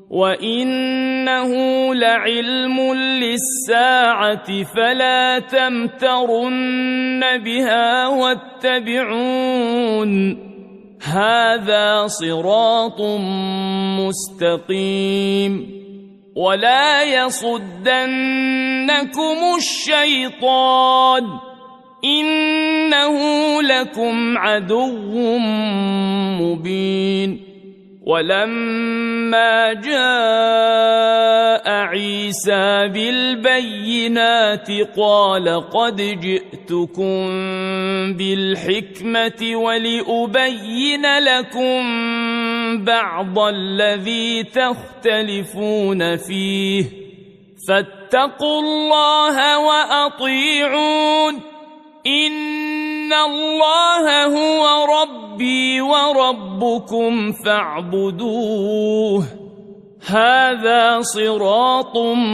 وإنه لعلم للساعة فلا تمترن بها واتبعون هذا صراط مستقيم ولا يصدنكم الشيطان إنه لكم عدو مبين ولما جاء عيسى بالبينات قال قد جئتكم بالحكمة ولأبين لكم بعض الذي تختلفون فيه فاتقوا الله وأطيعون إن الله هو ربي وربكم فاعبدوه هذا صراط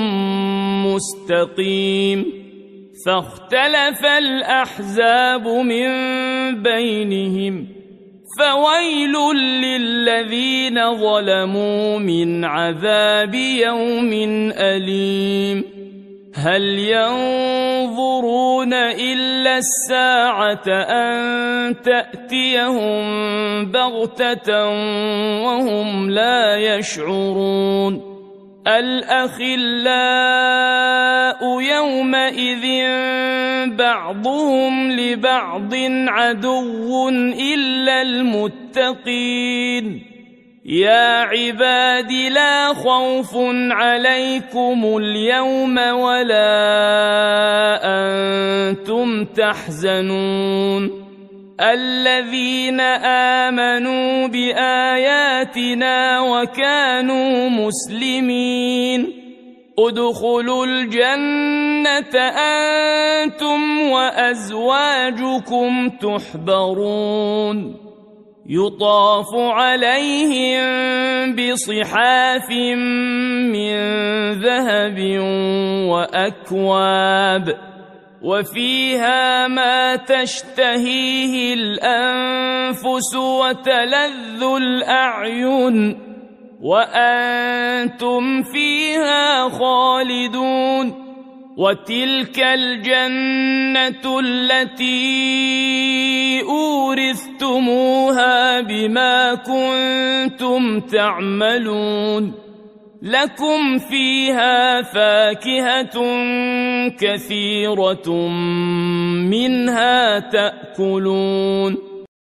مستقيم فاختلف الأحزاب من بينهم فويل للذين ظلموا من عذاب يوم أليم هل ينظرون إلا الساعة أن تأتيهم بغتة وهم لا يشعرون الأخلاء يومئذ بعضهم لبعض عدو إلا المتقين يا عباد لا خوف عليكم اليوم ولا أنتم تحزنون الذين آمنوا بآياتنا وكانوا مسلمين ادخلوا الجنة أنتم وأزواجكم تحبرون يطاف عليهم بصحاف من ذهب وأكواب وفيها ما تشتهيه الأنفس وتلذ الأعين وأنتم فيها خالدون وتلك الجنة التي أورثتموها بما كنتم تعملون لكم فيها فاكهة كثيرة منها تأكلون